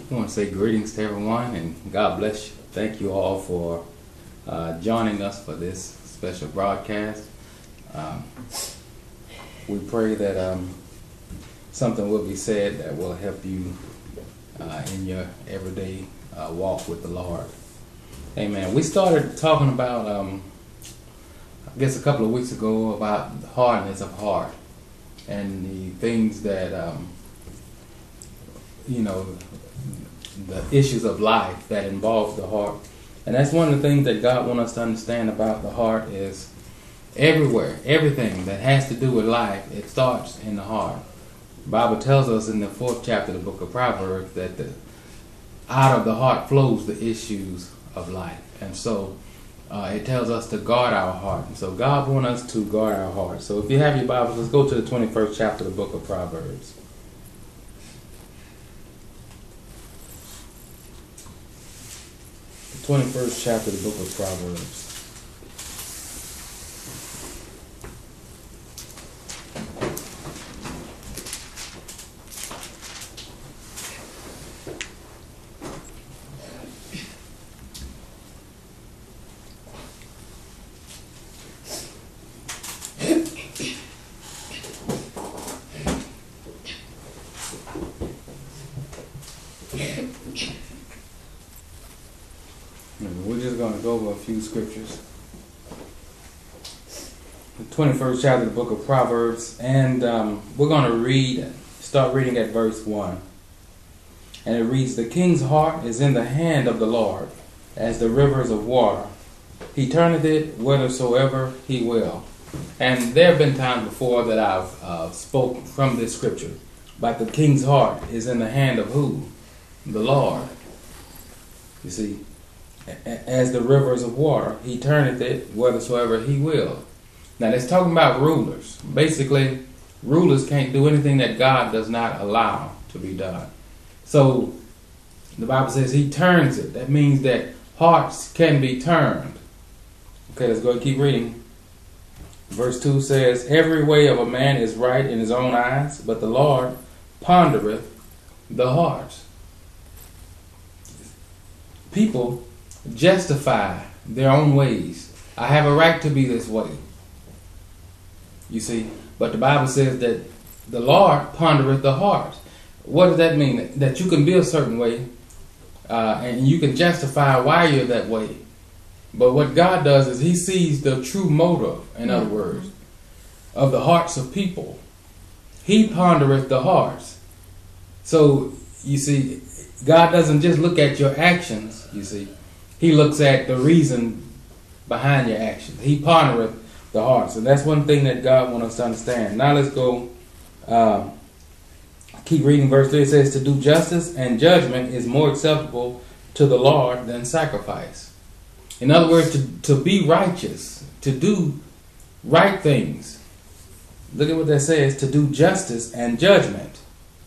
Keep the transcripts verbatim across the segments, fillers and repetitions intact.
I want to say greetings to everyone and God bless you. Thank you all for uh, joining us for this special broadcast. Um, we pray that um, something will be said that will help you uh, in your everyday uh, walk with the Lord. Amen. We started talking about, um, I guess a couple of weeks ago, about the hardness of heart and the things that, um, you know, the issues of life that involves the heart. And that's one of the things that God wants us to understand about the heart is everywhere, everything that has to do with life, it starts in the heart. The Bible tells us in the fourth chapter of the book of Proverbs that the, out of the heart flows the issues of life. And so uh, it tells us to guard our heart. And so God wants us to guard our heart. So if you have your Bibles, let's go to the twenty-first chapter of the book of Proverbs. twenty-first chapter of the book of Proverbs. We're just going to go over a few scriptures. The twenty-first chapter of the book of Proverbs, and um, we're going to read, start reading at verse one. And it reads, "The king's heart is in the hand of the Lord, as the rivers of water. He turneth it whithersoever he will." And there have been times before that I've uh, spoken from this scripture, but the king's heart is in the hand of who? The Lord. You see, as the rivers of water, he turneth it whithersoever he will. Now, that's talking about rulers. Basically, rulers can't do anything that God does not allow to be done. So, the Bible says he turns it. That means that hearts can be turned. Okay, let's go and keep reading. Verse two says, "Every way of a man is right in his own eyes, but the Lord pondereth the heart." People justify their own ways. I have a right to be this way. You see, but the Bible says that the Lord pondereth the heart. What does that mean? That you can be a certain way uh, and you can justify why you're that way. But what God does is he sees the true motive, in other words, of the hearts of people. He pondereth the hearts. So, you see, God doesn't just look at your actions, you see. He looks at the reason behind your actions. He pondereth the hearts. And that's one thing that God wants us to understand. Now let's go, uh, keep reading verse three. It says, "To do justice and judgment is more acceptable to the Lord than sacrifice." In other words, to, to be righteous, to do right things. Look at what that says, to do justice and judgment.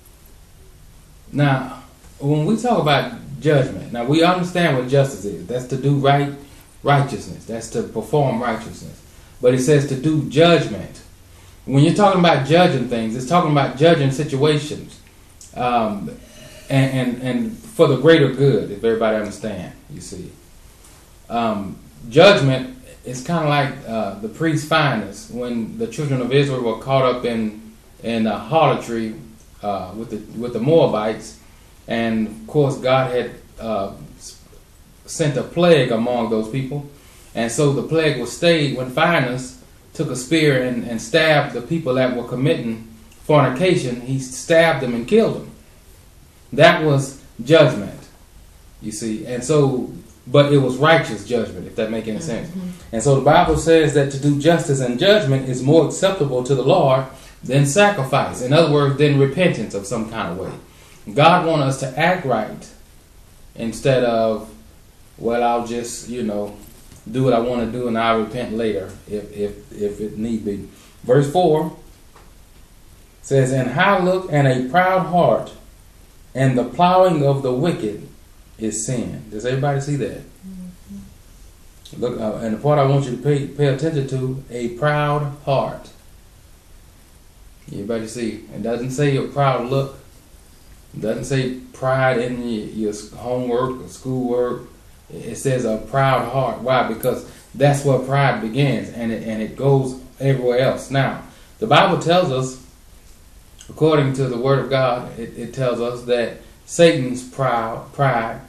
Now, when we talk about judgment, now we understand what justice is. That's to do right, righteousness. That's to perform righteousness. But it says to do judgment. When you're talking about judging things, it's talking about judging situations. Um, and, and, and for the greater good, if everybody understand, you see. Um, judgment is kind of like uh, the priest's fineness. When the children of Israel were caught up in, in uh, harlotry uh, with, the, with the Moabites, and of course, God had uh, sent a plague among those people. And so the plague was stayed when Phinehas took a spear and, and stabbed the people that were committing fornication. He stabbed them and killed them. That was judgment, you see. And so, but it was righteous judgment, if that makes any sense. Mm-hmm. And so the Bible says that to do justice and judgment is more acceptable to the Lord than sacrifice. In other words, than repentance of some kind of way. God wants us to act right instead of, well, I'll just, you know, do what I want to do and I'll repent later if if if it need be. Verse four says, "And high look and a proud heart and the plowing of the wicked is sin." Does everybody see that? Mm-hmm. Look, uh, and the part I want you to pay pay attention to, a proud heart. Everybody see? It doesn't say a proud look. It doesn't say pride in your, your homework or schoolwork. It says a proud heart. Why? Because that's where pride begins, and it, and it goes everywhere else. Now, the Bible tells us, according to the Word of God, it, it tells us that Satan's proud, pride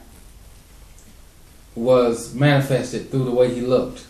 was manifested through the way he looked.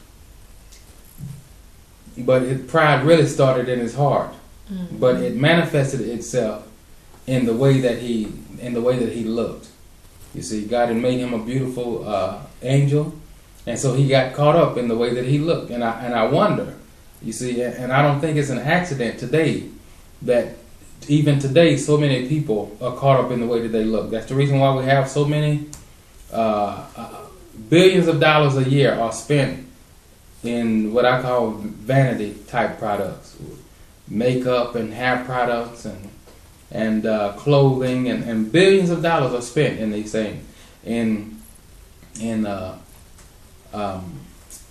But it, pride really started in his heart. Mm-hmm. But it manifested itself in the way that he in the way that he looked. You see, God had made him a beautiful uh, angel, and so he got caught up in the way that he looked. And I and I wonder, you see, and I don't think it's an accident today that even today so many people are caught up in the way that they look. That's the reason why we have so many uh, uh, billions of dollars a year are spent in what I call vanity type products, makeup and hair products and and uh, clothing, and, and billions of dollars are spent in these things, in in uh, um,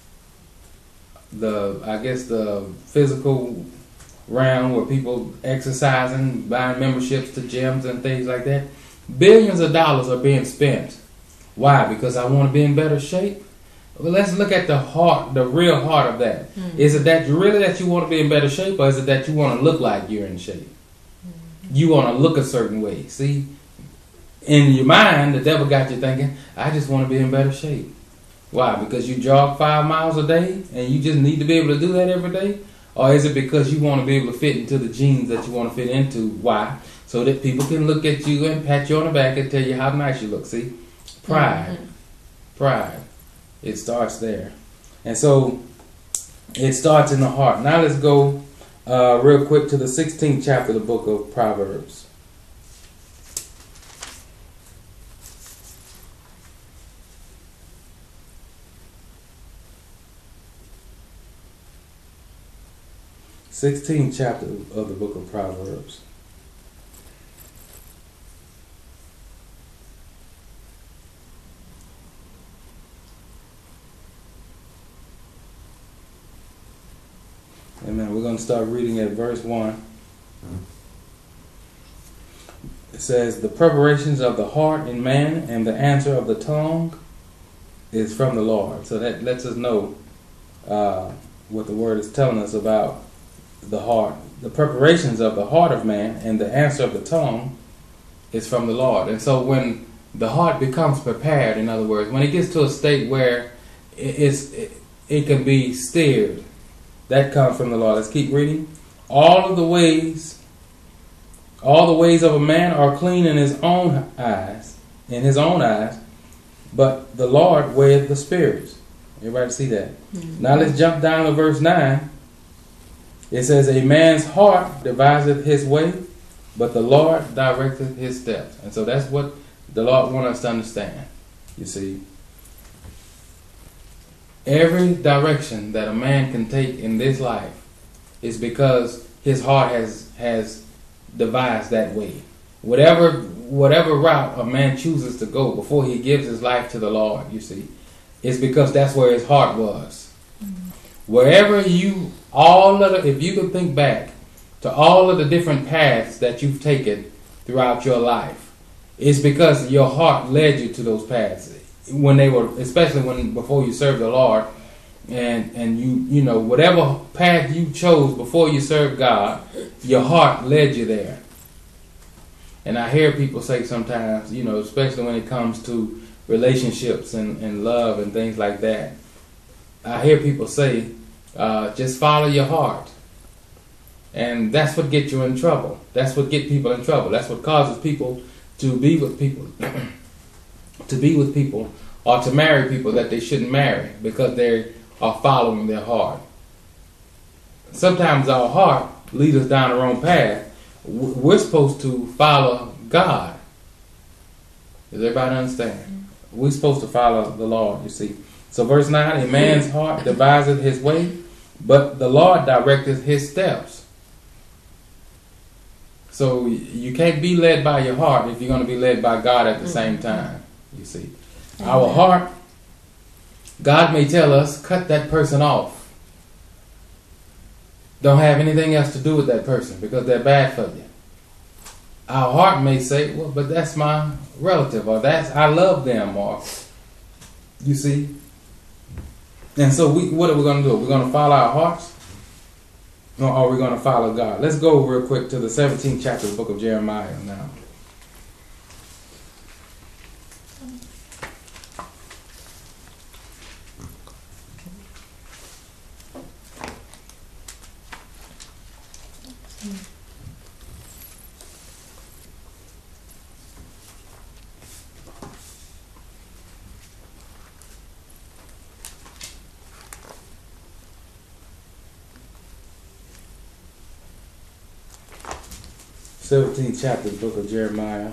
the I guess the physical realm where people exercising, buying memberships to gyms and things like that. Billions of dollars are being spent. Why? Because I want to be in better shape. Well, let's look at the heart, the real heart of that. Mm-hmm. Is it that really that you want to be in better shape, or is it that you want to look like you're in shape? Mm-hmm. You want to look a certain way. See, in your mind, the devil got you thinking, I just want to be in better shape. Why? Because you jog five miles a day and you just need to be able to do that every day? Or is it because you want to be able to fit into the jeans that you want to fit into? Why? So that people can look at you and pat you on the back and tell you how nice you look. See? Pride. Mm-hmm. Pride. It starts there. And so it starts in the heart. Now let's go uh, real quick to the sixteenth chapter of the book of Proverbs. sixteenth chapter of the book of Proverbs. Amen. We're going to start reading at verse one. It says, the preparations of the heart in man and the answer of the tongue is from the Lord. So that lets us know uh, what the word is telling us about the heart. The preparations of the heart of man and the answer of the tongue is from the Lord. And so when the heart becomes prepared, in other words, when it gets to a state where it, is, it, it can be steered, that comes from the Lord. Let's keep reading. All of the ways, all the ways of a man are clean in his own eyes, in his own eyes, but the Lord weigheth the spirits. Everybody see that? Mm-hmm. Now let's jump down to verse nine. It says, a man's heart deviseth his way, but the Lord directeth his steps. And so that's what the Lord wants us to understand. You see, every direction that a man can take in this life is because his heart has has devised that way. Whatever whatever route a man chooses to go before he gives his life to the Lord, you see, it's because that's where his heart was. Mm-hmm. Wherever you, all of the, if you could think back to all of the different paths that you've taken throughout your life, it's because your heart led you to those paths. When they were, especially when before you served the Lord, and and you you know whatever path you chose before you served God, your heart led you there. And I hear people say sometimes, you know, especially when it comes to relationships and, and love and things like that, I hear people say, uh, just follow your heart. And that's what gets you in trouble. That's what gets people in trouble. That's what causes people to be with people. to be with people or to marry people that they shouldn't marry because they are following their heart. Sometimes our heart leads us down the wrong path. We're supposed to follow God. Does everybody understand? We're supposed to follow the Lord, you see. So verse nine, a man's heart deviseth his way, but the Lord directeth his steps. So you can't be led by your heart if you're going to be led by God at the same time. You see, Amen. Our heart, God may tell us, cut that person off. Don't have anything else to do with that person because they're bad for you. our heart may say, well, but that's my relative, or that's, I love them, or, you see. And so we, what are we going to do? We're going to follow our hearts, or are we going to follow God? Let's go real quick to the seventeenth chapter of the book of Jeremiah now. seventeenth chapter of the book of Jeremiah.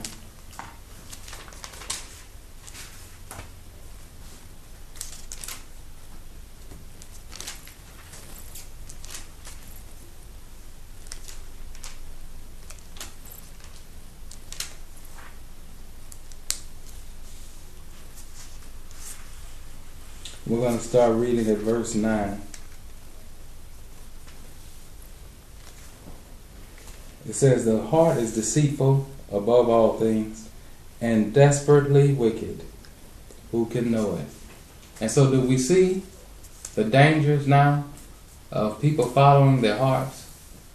We're going to start reading at verse nine. It says, the heart is deceitful above all things and desperately wicked. Who can know it? And so do we see the dangers now of people following their hearts?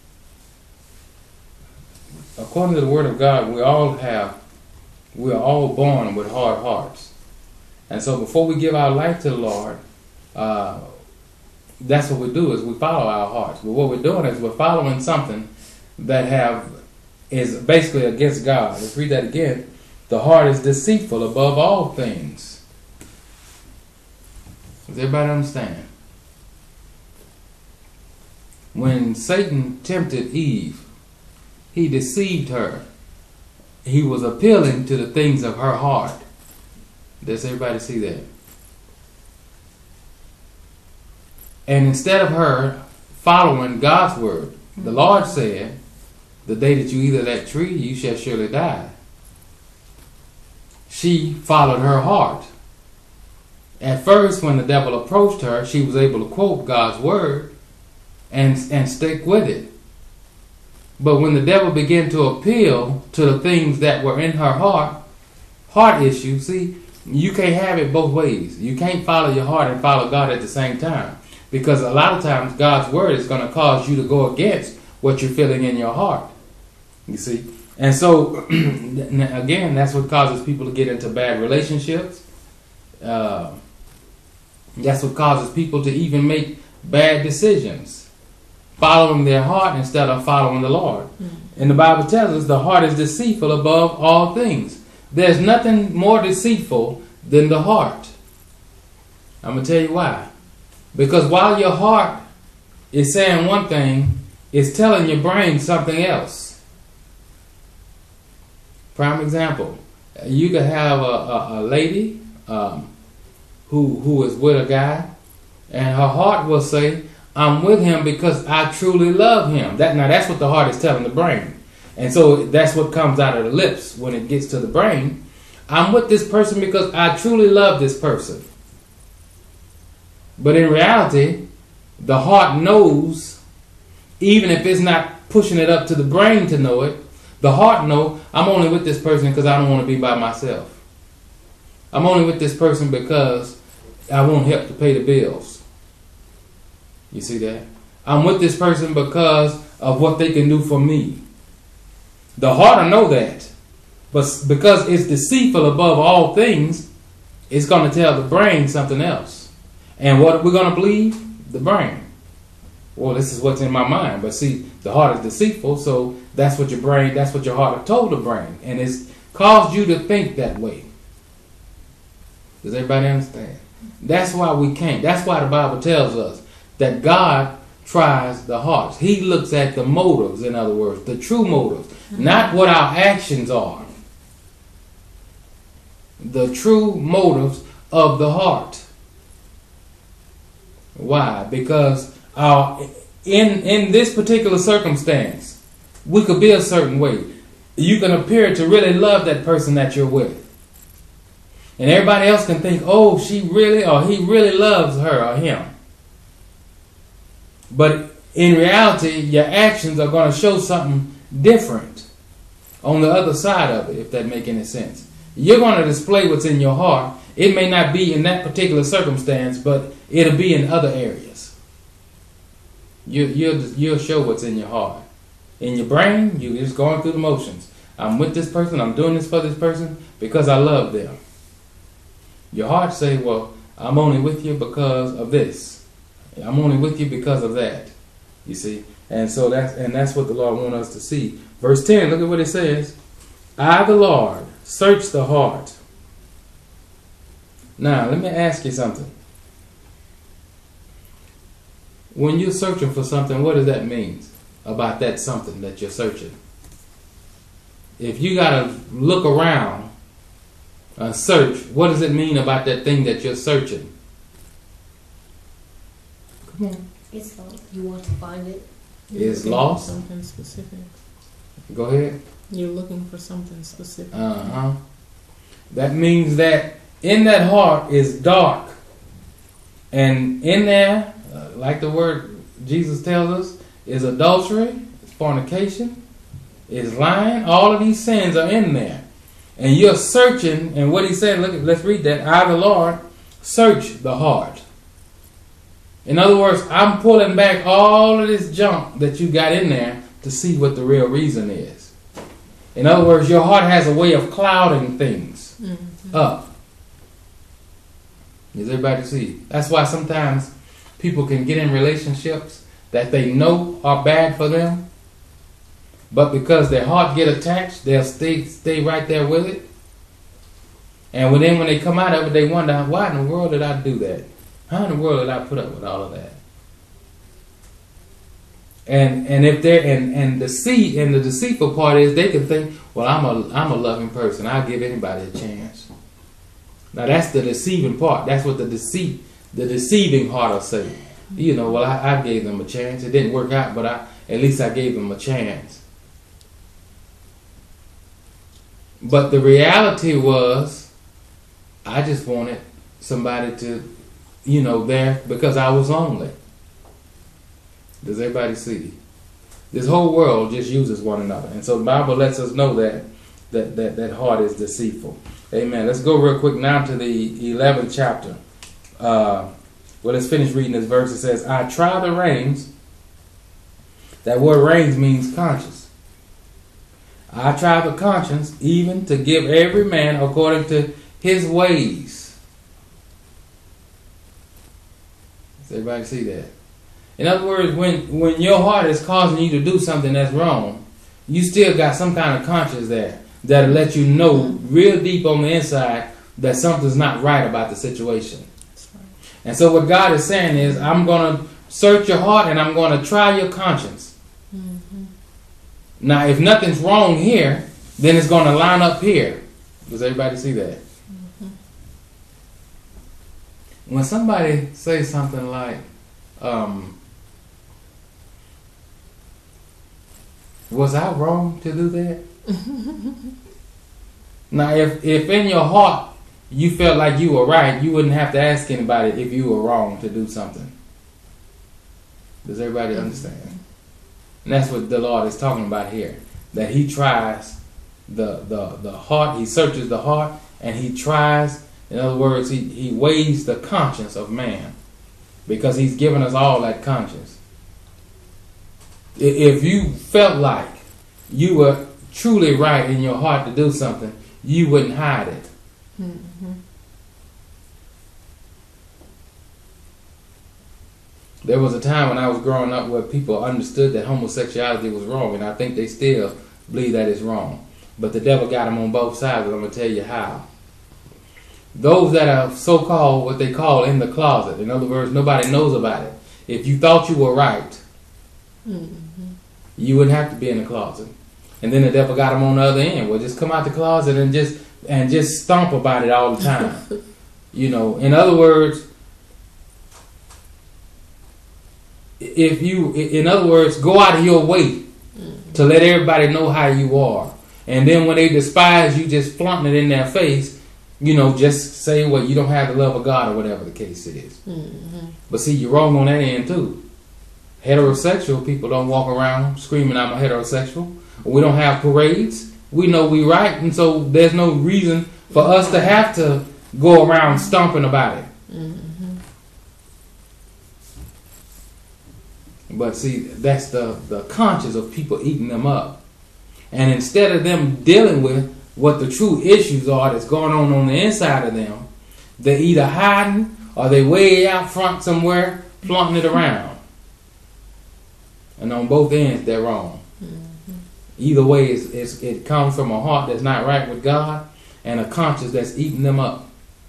According to the Word of God, we all have, we are all born with hard hearts. And so before we give our life to the Lord, uh, that's what we do, is we follow our hearts. But what we're doing is we're following something that have is basically against God. Let's read that again. The heart is deceitful above all things. Does everybody understand? When Satan tempted Eve, he deceived her. He was appealing to the things of her heart. Does everybody see that? And instead of her following God's word, the Lord said, the day that you eat of that tree, you shall surely die. She followed her heart. At first, when the devil approached her, she was able to quote God's word and, and stick with it. But when the devil began to appeal to the things that were in her heart, heart issues, see, you can't have it both ways. You can't follow your heart and follow God at the same time. Because a lot of times God's word is going to cause you to go against what you're feeling in your heart. You see? And so, again, that's what causes people to get into bad relationships. Uh, that's what causes people to even make bad decisions, following their heart instead of following the Lord. Mm-hmm. And the Bible tells us the heart is deceitful above all things. There's nothing more deceitful than the heart. I'm going to tell you why. Because while your heart is saying one thing, it's telling your brain something else. Prime example, you could have a, a, a lady um, who who is with a guy, and her heart will say, I'm with him because I truly love him. That Now that's what the heart is telling the brain. And so that's what comes out of the lips when it gets to the brain. I'm with this person because I truly love this person. But in reality, the heart knows, even if it's not pushing it up to the brain to know it, the heart knows, I'm only with this person because I don't want to be by myself. I'm only with this person because I won't help to pay the bills. You see that? I'm with this person because of what they can do for me. The heart will know that. But because it's deceitful above all things, it's going to tell the brain something else. And what are we going to believe? The brain. Well, this is what's in my mind. But see, the heart is deceitful, so that's what your brain, that's what your heart told the brain. And it's caused you to think that way. Does everybody understand? That's why we can't. That's why the Bible tells us that God tries the hearts. He looks at the motives, in other words, the true motives. Mm-hmm. Not what our actions are. The true motives of the heart. Why? Because our, in, in this particular circumstance, we could be a certain way. You can appear to really love that person that you're with. And everybody else can think, oh, she really or he really loves her or him. But in reality, your actions are going to show something different. on the other side of it, if that make any sense. You're going to display what's in your heart. It may not be in that particular circumstance, but it'll be in other areas. You, you'll, you'll show what's in your heart. In your brain, you're just going through the motions. I'm with this person, I'm doing this for this person because I love them. Your heart say, well, I'm only with you because of this. I'm only with you because of that. You see? And so that's and that's what the Lord wants us to see. Verse ten, look at what it says. I, the Lord, search the heart. Now, let me ask you something. When you're searching for something, what does that mean about that something that you're searching? If you got to look around and search, what does it mean about that thing that you're searching? Come on. It's lost. You want to find it. It's lost? Something specific. Go ahead. You're looking for something specific. Uh-huh. That means that in that heart is dark. And in there, uh, like the word Jesus tells us, is adultery, is fornication, is lying. All of these sins are in there. And you're searching, and what he said, look, let's read that. I, the Lord, search the heart. In other words, I'm pulling back all of this junk that you got in there to see what the real reason is. In other words, your heart has a way of clouding things mm-hmm. up. Does everybody see? That's why sometimes people can get in relationships that they know are bad for them, but because their heart get attached, they'll stay stay right there with it. And then when they come out of it, they wonder, why in the world did I do that? How in the world did I put up with all of that? And and if they're and and the deceit and the deceitful part is they can think, well, I'm a I'm a loving person. I'll give anybody a chance. Now that's the deceiving part. That's what the deceit, the deceiving heart will say. You know, well, I, I gave them a chance. It didn't work out, but I at least I gave them a chance. But the reality was, I just wanted somebody to, you know, there because I was lonely. Does everybody see? This whole world just uses one another. And so the Bible lets us know that that, that, that heart is deceitful. Amen. Let's go real quick now to the eleventh chapter. Uh, well, let's finish reading this verse. It says, I try the reins. That word reins means conscience. I try the conscience even to give every man according to his ways. Does everybody see that? In other words, when, when your heart is causing you to do something that's wrong, you still got some kind of conscience there that'll let you know real deep on the inside that something's not right about the situation. Right. And so what God is saying is, I'm going to search your heart and I'm going to try your conscience. Mm-hmm. Now, if nothing's wrong here, then it's going to line up here. Does everybody see that? Mm-hmm. When somebody says something like, um, was I wrong to do that? Now, if, if in your heart you felt like you were right, you wouldn't have to ask anybody if you were wrong to do something. Does everybody understand? And that's what the Lord is talking about here. That he tries the, the, the heart, he searches the heart, and he tries, in other words, he, he weighs the conscience of man. Because he's given us all that conscience. If you felt like you were truly right in your heart to do something, you wouldn't hide it. Mm-hmm. There was a time when I was growing up where people understood that homosexuality was wrong, and I think they still believe that it's wrong. But the devil got them on both sides, and I'm going to tell you how. Those that are so-called, what they call in the closet, in other words, nobody knows about it. If you thought you were right, mm-hmm. you wouldn't have to be in the closet. And then the devil got them on the other end. Well, just come out the closet and just and just stomp about it all the time. You know, in other words, if you, in other words, go out of your way mm-hmm. to let everybody know how you are. And then when they despise you, just flaunting it in their face, you know, just say, well, you don't have the love of God or whatever the case is. Mm-hmm. But see, you're wrong on that end too. Heterosexual people don't walk around screaming, I'm a heterosexual. We don't have parades. we know we right, and so there's no reason for us to have to go around stomping about it. Mm-hmm. But see, that's the, the conscience of people eating them up. And instead of them dealing with what the true issues are that's going on on the inside of them, they're either hiding or they way out front somewhere flaunting it around. And on both ends, they're wrong. Mm-hmm. Either way, it's, it's, it comes from a heart that's not right with God and a conscience that's eating them up.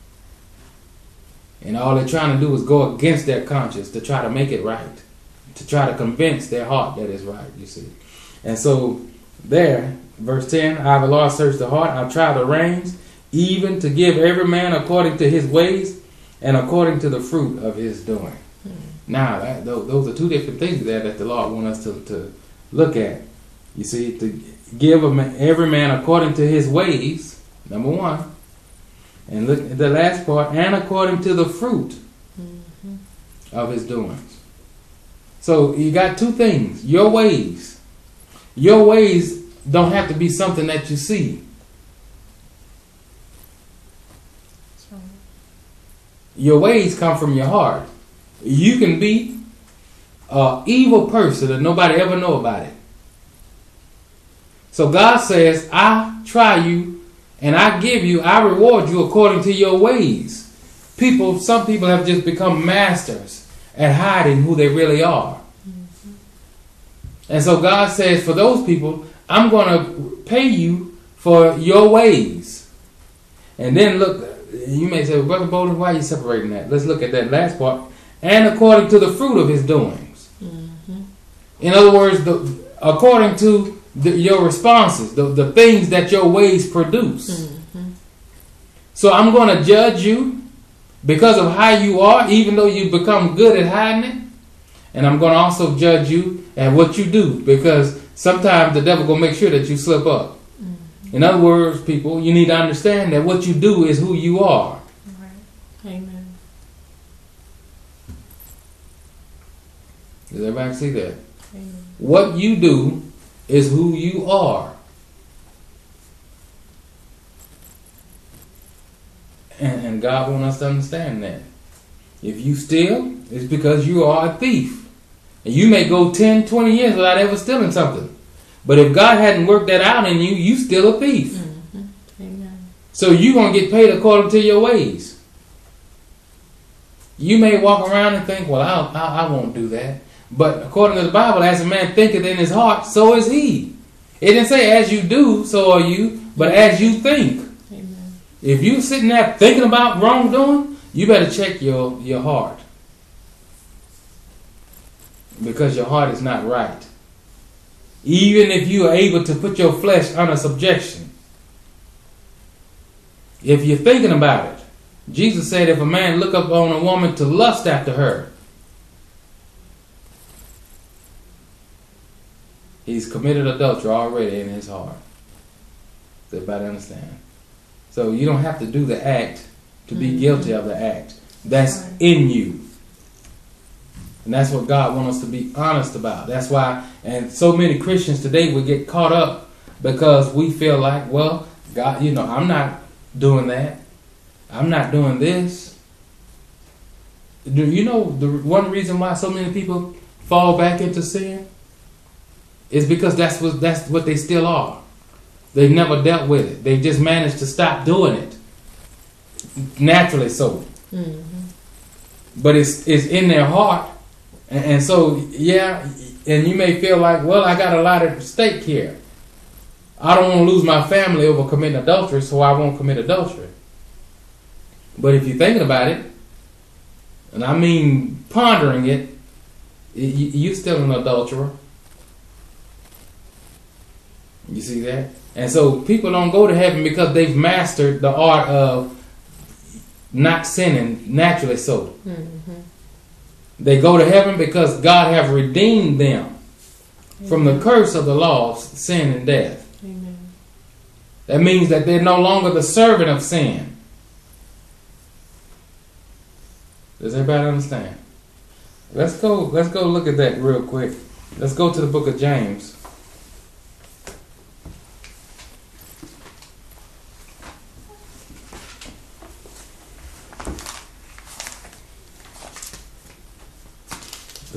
And all they're trying to do is go against their conscience to try to make it right, to try to convince their heart that it's right, you see. And so there, verse ten, I, the Lord, search the heart, I try the reins, even to give every man according to his ways and according to the fruit of his doing. Mm-hmm. Now, that, those are two different things there that the Lord wants us to, to look at. You see, to give a man, every man according to his ways, number one. And look at the last part, and according to the fruit mm-hmm. of his doings. So you got two things. Your ways. Your ways don't have to be something that you see. Right. Your ways come from your heart. You can be an evil person and nobody ever know about it. So God says, I try you and I give you, I reward you according to your ways. People, some people have just become masters at hiding who they really are. Mm-hmm. And so God says, for those people, I'm going to pay you for your ways. And then look, you may say, well, Brother Bowden, why are you separating that? Let's look at that last part. And according to the fruit of his doings. Mm-hmm. In other words, the, according to the, your responses, the, the things that your ways produce. Mm-hmm. So I'm going to judge you because of how you are, even though you become good at hiding it. And I'm going to also judge you at what you do, because sometimes the devil going to make sure that you slip up. Mm-hmm. In other words, people, you need to understand that what you do is who you are. Right. Amen. Does everybody see that? Amen. What you do is who you are. And, and God wants us to understand that. If you steal, it's because you are a thief. And you may go ten, twenty years without ever stealing something. But if God hadn't worked that out in you, you still a thief. Mm-hmm. Amen. So you're going to get paid according to your ways. You may walk around and think, well, I, I, I won't do that. But according to the Bible, as a man thinketh in his heart, so is he. It didn't say as you do, so are you, but as you think. Amen. If you're sitting there thinking about wrongdoing, you better check your, your heart. Because your heart is not right. Even if you are able to put your flesh under subjection. If you're thinking about it, Jesus said if a man look up on a woman to lust after her, he's committed adultery already in his heart. Does everybody understand? So you don't have to do the act to be mm-hmm. guilty of the act. That's right. In you. And that's what God wants us to be honest about. That's why, and so many Christians today would get caught up because we feel like, well, God, you know, I'm not doing that. I'm not doing this. Do you know the one reason why so many people fall back into sin? Is because that's what that's what they still are. They've never dealt with it. They just managed to stop doing it. Naturally so. Mm-hmm. But it's it's in their heart. And, and so, yeah, and you may feel like, well, I got a lot at stake here. I don't want to lose my family over committing adultery, so I won't commit adultery. But if you're thinking about it, and I mean pondering it, you, you're still an adulterer. You see that? And so people don't go to heaven because they've mastered the art of not sinning naturally so. Mm-hmm. They go to heaven because God have redeemed them Amen. From the curse of the law of sin and death. Amen. That means that they're no longer the servant of sin. Does everybody understand? Let's go, let's go look at that real quick. Let's go to the book of James.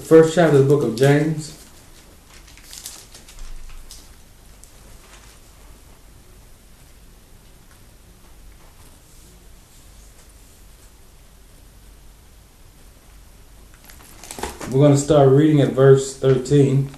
first chapter of the book of James. We're going to start reading at verse thirteen.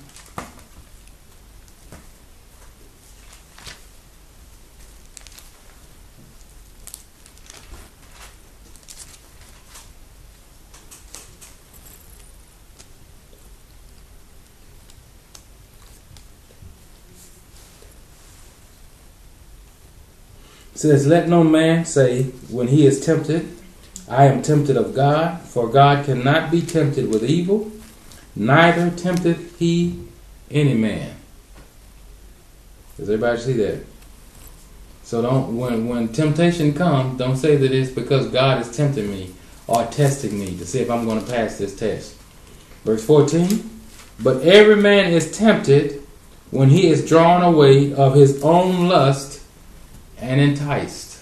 It says, "Let no man say when he is tempted, I am tempted of God, for God cannot be tempted with evil, neither tempteth he any man." Does everybody see that? So don't when when temptation comes, don't say that it's because God is tempting me or testing me to see if I'm going to pass this test. Verse fourteen, "But every man is tempted when he is drawn away of his own lust and enticed."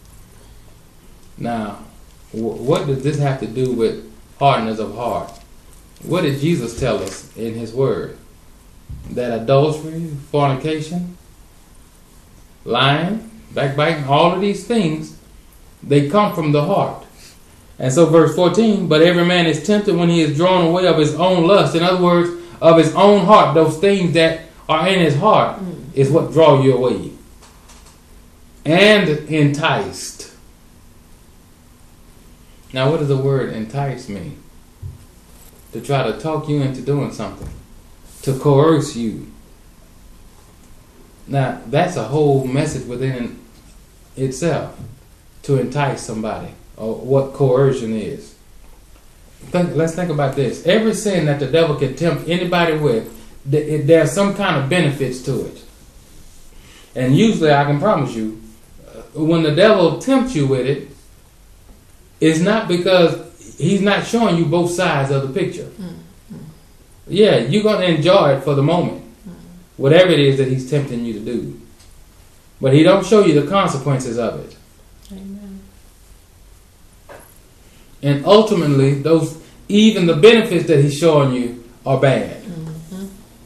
Now, what does this have to do with hardness of heart? What did Jesus tell us in his word? That adultery, fornication, lying, backbiting, all of these things, they come from the heart. And so verse fourteen, "But every man is tempted when he is drawn away of his own lust." In other words, of his own heart, those things that are in his heart mm. is what draw you away. And enticed. Now, what does the word entice mean? To try to talk you into doing something. To coerce you. Now, that's a whole message within itself. To entice somebody. Or what coercion is. Think, let's think about this. Every sin that the devil can tempt anybody with, th- there's some kind of benefits to it. And usually, I can promise you, when the devil tempts you with it, it's not because he's not showing you both sides of the picture. Mm-hmm. Yeah, you're going to enjoy it for the moment. Mm-hmm. Whatever it is that he's tempting you to do. But he don't show you the consequences of it. Amen. And ultimately, those even the benefits that he's showing you are bad. Mm-hmm.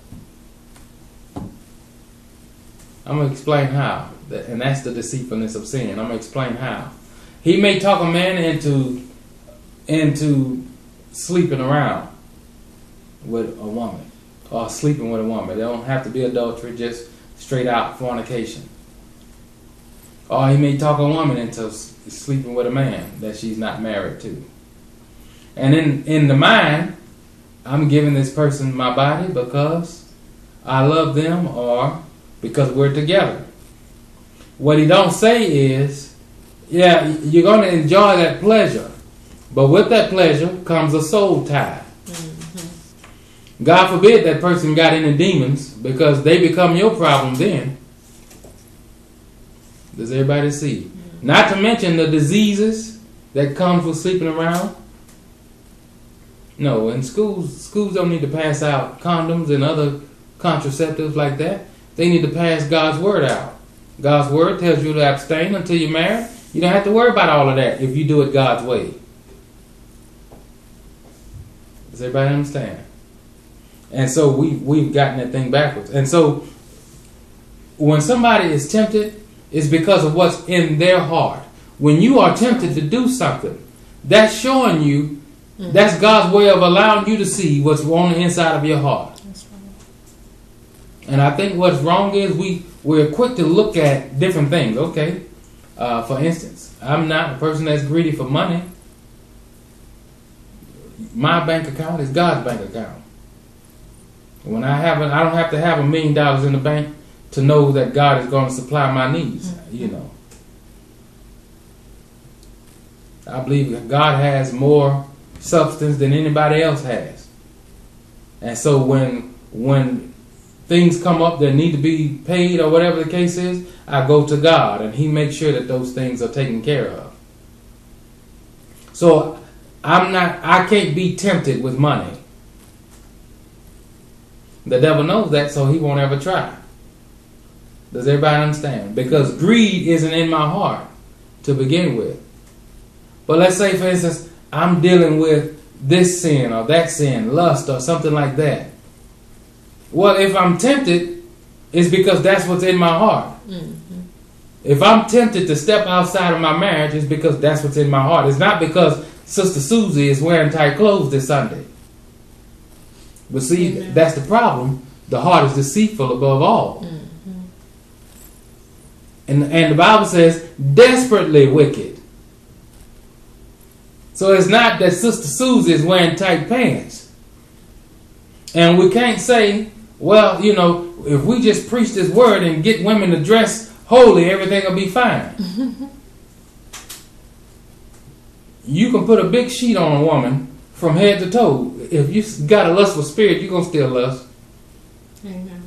I'm going to explain how. And that's the deceitfulness of sin. I'm going to explain how. He may talk a man into into sleeping around with a woman or sleeping with a woman. They don't have to be adultery, just straight out fornication. Or he may talk a woman into sleeping with a man that she's not married to. And in, in the mind, I'm giving this person my body because I love them or because we're together. What he don't say is, yeah, you're going to enjoy that pleasure. But with that pleasure comes a soul tie. Mm-hmm. God forbid that person got any demons because they become your problem then. Does everybody see? Mm-hmm. Not to mention the diseases that comes with sleeping around. No, in schools, schools don't need to pass out condoms and other contraceptives like that. They need to pass God's word out. God's word tells you to abstain until you're married. You don't have to worry about all of that if you do it God's way. Does everybody understand? And so we, we've gotten that thing backwards. And so when somebody is tempted, it's because of what's in their heart. When you are tempted to do something, that's showing you, mm-hmm. that's God's way of allowing you to see what's on the inside of your heart. That's right. And I think what's wrong is we, we're quick to look at different things. Okay, uh, for instance, I'm not a person that's greedy for money. My bank account is God's bank account. When I have, a, I don't have to have a million dollars in the bank to know that God is going to supply my needs. Mm-hmm. You know, I believe that God has more substance than anybody else has, and so when when things come up that need to be paid or whatever the case is, I go to God and He makes sure that those things are taken care of. So I'm not, I can't be tempted with money. The devil knows that, so he won't ever try. Does everybody understand? Because greed isn't in my heart to begin with. But let's say, for instance, I'm dealing with this sin or that sin, lust or something like that. Well, if I'm tempted, it's because that's what's in my heart. Mm-hmm. If I'm tempted to step outside of my marriage, it's because that's what's in my heart. It's not because Sister Susie is wearing tight clothes this Sunday. But see, Amen. That's the problem. The heart is deceitful above all. Mm-hmm. And, and the Bible says, desperately wicked. So it's not that Sister Susie is wearing tight pants. And we can't say, well, you know, if we just preach this word and get women to dress holy, everything will be fine. You can put a big sheet on a woman from head to toe. If you got a lustful spirit, you're going to still lust. Amen.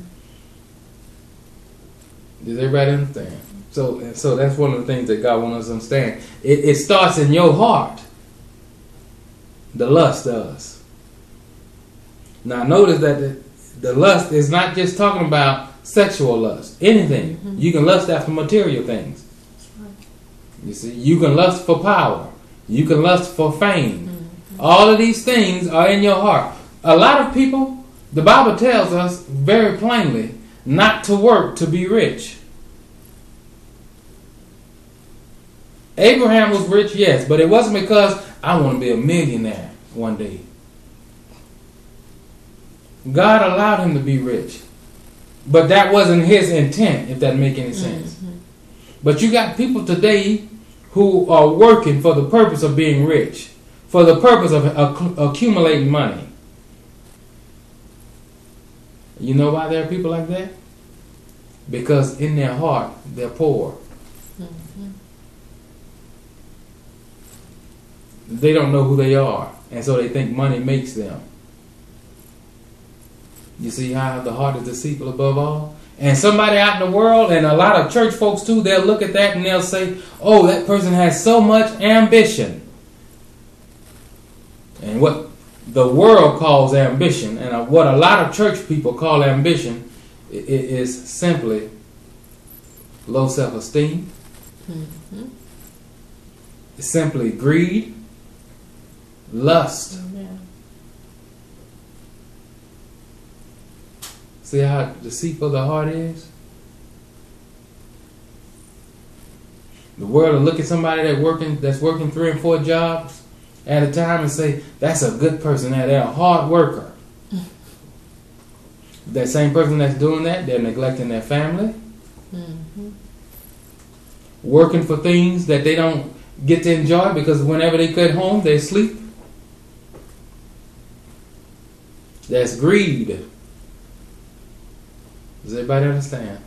Does everybody understand? So, so that's one of the things that God wants us to understand. It, it starts in your heart. The lust does. Now notice that the, the lust is not just talking about sexual lust. Anything. Mm-hmm. You can lust after material things. That's right. You see, you can lust for power. You can lust for fame. Mm-hmm. All of these things are in your heart. A lot of people, the Bible tells us very plainly not to work to be rich. Abraham was rich, yes, but it wasn't because I want to be a millionaire one day. God allowed him to be rich. But that wasn't his intent, if that make any sense. Mm-hmm. But you got people today who are working for the purpose of being rich, for the purpose of acc- accumulating money. You know why there are people like that? Because in their heart, they're poor. Mm-hmm. They don't know who they are, and so they think money makes them. You see how the heart is deceitful above all? And somebody out in the world, and a lot of church folks too, they'll look at that and they'll say, oh, that person has so much ambition. And what the world calls ambition, and what a lot of church people call ambition, is simply low self-esteem. Mm-hmm. It's simply greed, lust. Amen. See how deceitful the heart is? The world will look at somebody that working that's working three and four jobs at a time and say, that's a good person, they're a hard worker. That same person that's doing that, they're neglecting their family. Mm-hmm. Working for things that they don't get to enjoy because whenever they get home, they sleep. That's greed. Does everybody understand?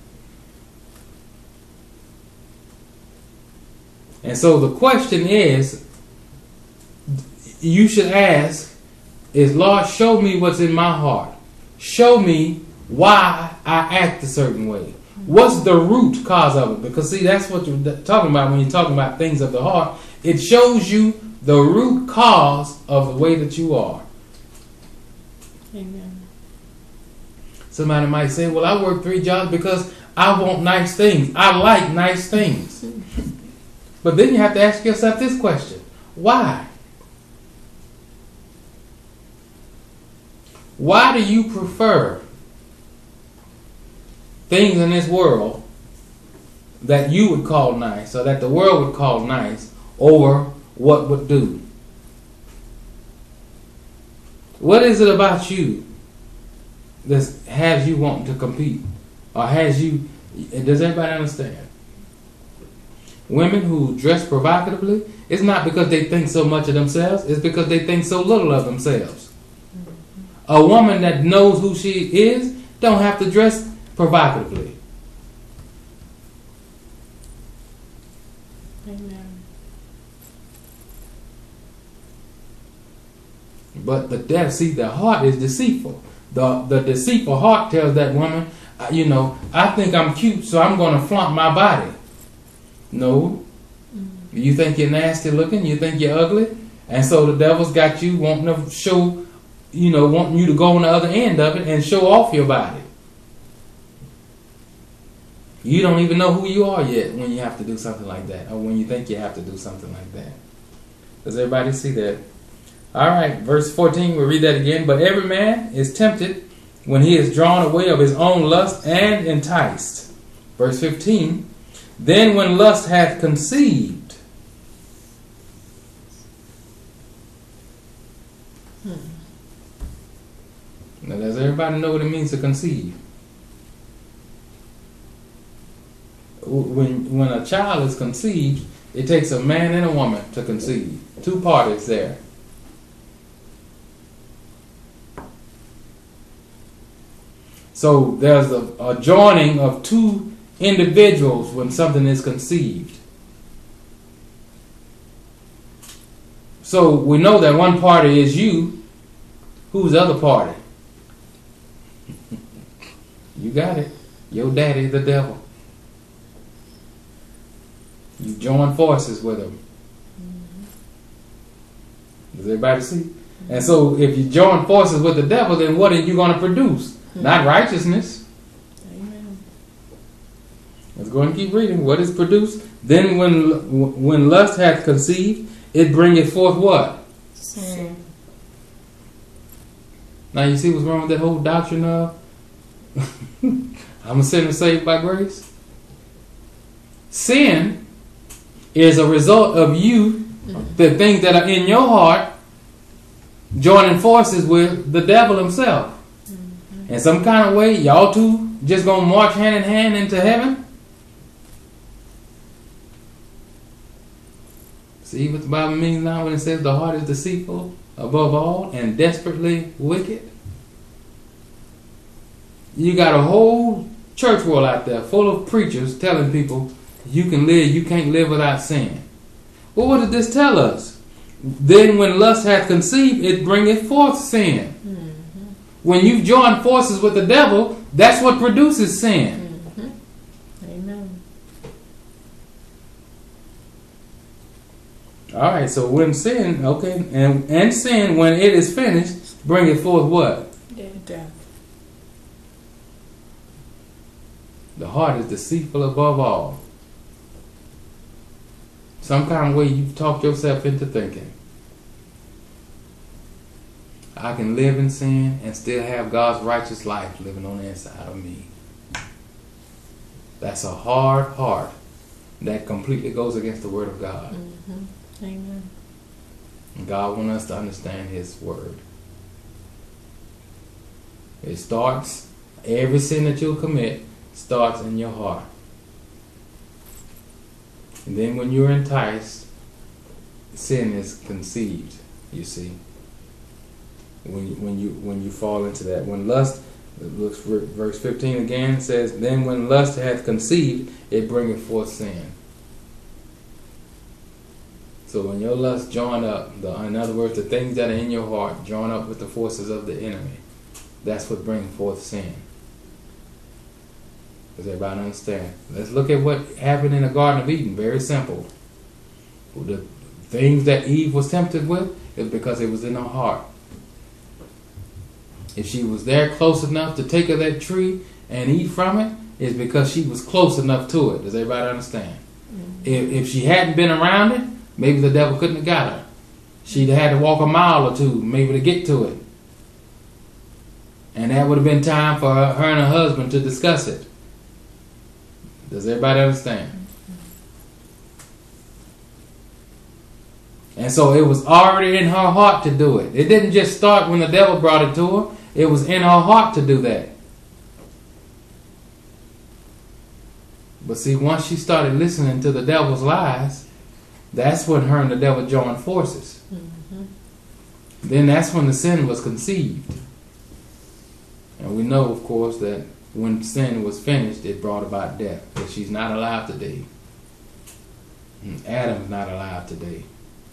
And so the question is, you should ask, is Lord, show me what's in my heart. Show me why I act a certain way. What's the root cause of it? Because see, that's what you're talking about when you're talking about things of the heart. It shows you the root cause of the way that you are. Amen. Somebody might say, well, I work three jobs because I want nice things. I like nice things. But then you have to ask yourself this question. Why? Why do you prefer things in this world that you would call nice, or that the world would call nice, over what would do? What is it about you that has you wanting to compete, or has you? Does everybody understand? Women who dress provocatively, it's not because they think so much of themselves, it's because they think so little of themselves. A woman that knows who she is don't have to dress provocatively. Amen. But the death, see, the heart is deceitful. The the deceitful heart tells that woman, uh, you know, I think I'm cute, so I'm going to flaunt my body. No. Mm-hmm. You think you're nasty looking, you think you're ugly, and so the devil's got you wanting to show, you know, wanting you to go on the other end of it and show off your body. You don't even know who you are yet when you have to do something like that, or when you think you have to do something like that. Does everybody see that? All right, verse fourteen, we'll read that again. But every man is tempted when he is drawn away of his own lust and enticed. Verse fifteen, then when lust hath conceived. Hmm. Now, does everybody know what it means to conceive? When, when a child is conceived, it takes a man and a woman to conceive. Two parties there. So there's a, a joining of two individuals when something is conceived. So we know that one party is you. Who's the other party? You got it. Your daddy, the devil. You join forces with him. Mm-hmm. Does everybody see? Mm-hmm. And so if you join forces with the devil, then what are you going to produce? Mm-hmm. Not righteousness. Amen. Let's go and keep reading. What is produced? Then when when lust hath conceived, it bringeth forth what? Sin. Now you see what's wrong with that whole doctrine of I'm a sinner saved by grace? Sin is a result of you, mm-hmm. the things that are in your heart, joining forces with the devil himself. Mm-hmm. In some kind of way, y'all two just gonna march hand in hand into heaven? See what the Bible means now when it says the heart is deceitful above all and desperately wicked? You got a whole church world out there full of preachers telling people you can live, you can't live without sin. Well, what did this tell us? Then when lust hath conceived, it bringeth forth sin. Mm-hmm. When you join forces with the devil, that's what produces sin. Mm-hmm. Amen. All right, so when sin, okay, and, and sin, when it is finished, bringeth forth what? Death. The heart is deceitful above all. Some kind of way you've talked yourself into thinking, I can live in sin and still have God's righteous life living on the inside of me. That's a hard heart that completely goes against the Word of God. Mm-hmm. Amen. And God wants us to understand His Word. It starts, every sin that you'll commit starts in your heart. And then when you're enticed, sin is conceived, you see. When you, when you when you fall into that. When lust, looks verse fifteen again says, then when lust hath conceived, it bringeth forth sin. So when your lust join up, the, in other words, the things that are in your heart join up with the forces of the enemy, that's what brings forth sin. Does everybody understand? Let's look at what happened in the Garden of Eden. Very simple. The things that Eve was tempted with is because it was in her heart. If she was there close enough to take of that tree and eat from it, it's because she was close enough to it. Does everybody understand? Mm-hmm. If, if she hadn't been around it, maybe the devil couldn't have got her. She'd have had to walk a mile or two maybe to get to it. And that would have been time for her, her and her husband to discuss it. Does everybody understand? And so it was already in her heart to do it. It didn't just start when the devil brought it to her. It was in her heart to do that. But see, once she started listening to the devil's lies, that's when her and the devil joined forces. Mm-hmm. Then that's when the sin was conceived. And we know, of course, that when sin was finished, it brought about death. But she's not alive today. And Adam's not alive today.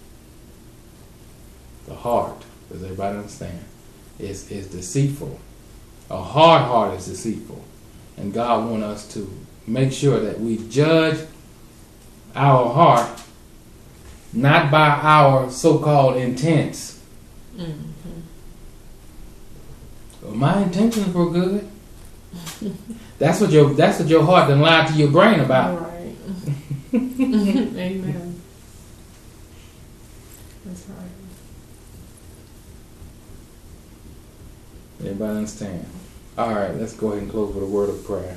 The heart, does everybody understand, is, is deceitful. A hard heart is deceitful. And God wants us to make sure that we judge our heart not by our so-called intents. Mm-hmm. Well, my intentions were good. That's what your that's what your heart done lied to your brain about. Right. Amen. That's right. Everybody understand? All right, let's go ahead and close with a word of prayer.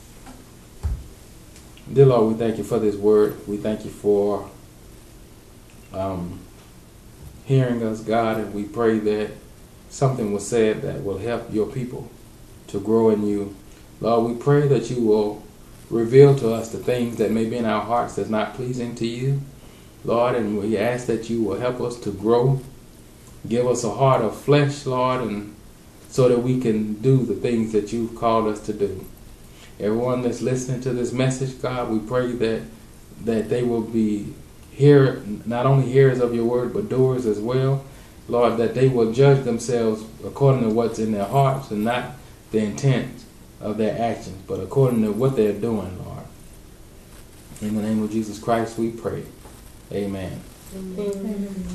Dear Lord, we thank you for this word. We thank you for um, hearing us, God, and we pray that something was said that will help your people to grow in you. Lord, we pray that you will reveal to us the things that may be in our hearts that's not pleasing to you, Lord, and we ask that you will help us to grow. Give us a heart of flesh, Lord, and so that we can do the things that you've called us to do. Everyone that's listening to this message, God, we pray that that they will be hear not only hearers of your word, but doers as well. Lord, that they will judge themselves according to what's in their hearts and not the intent of their actions, but according to what they're doing, Lord. In the name of Jesus Christ, we pray. Amen. Amen. Amen.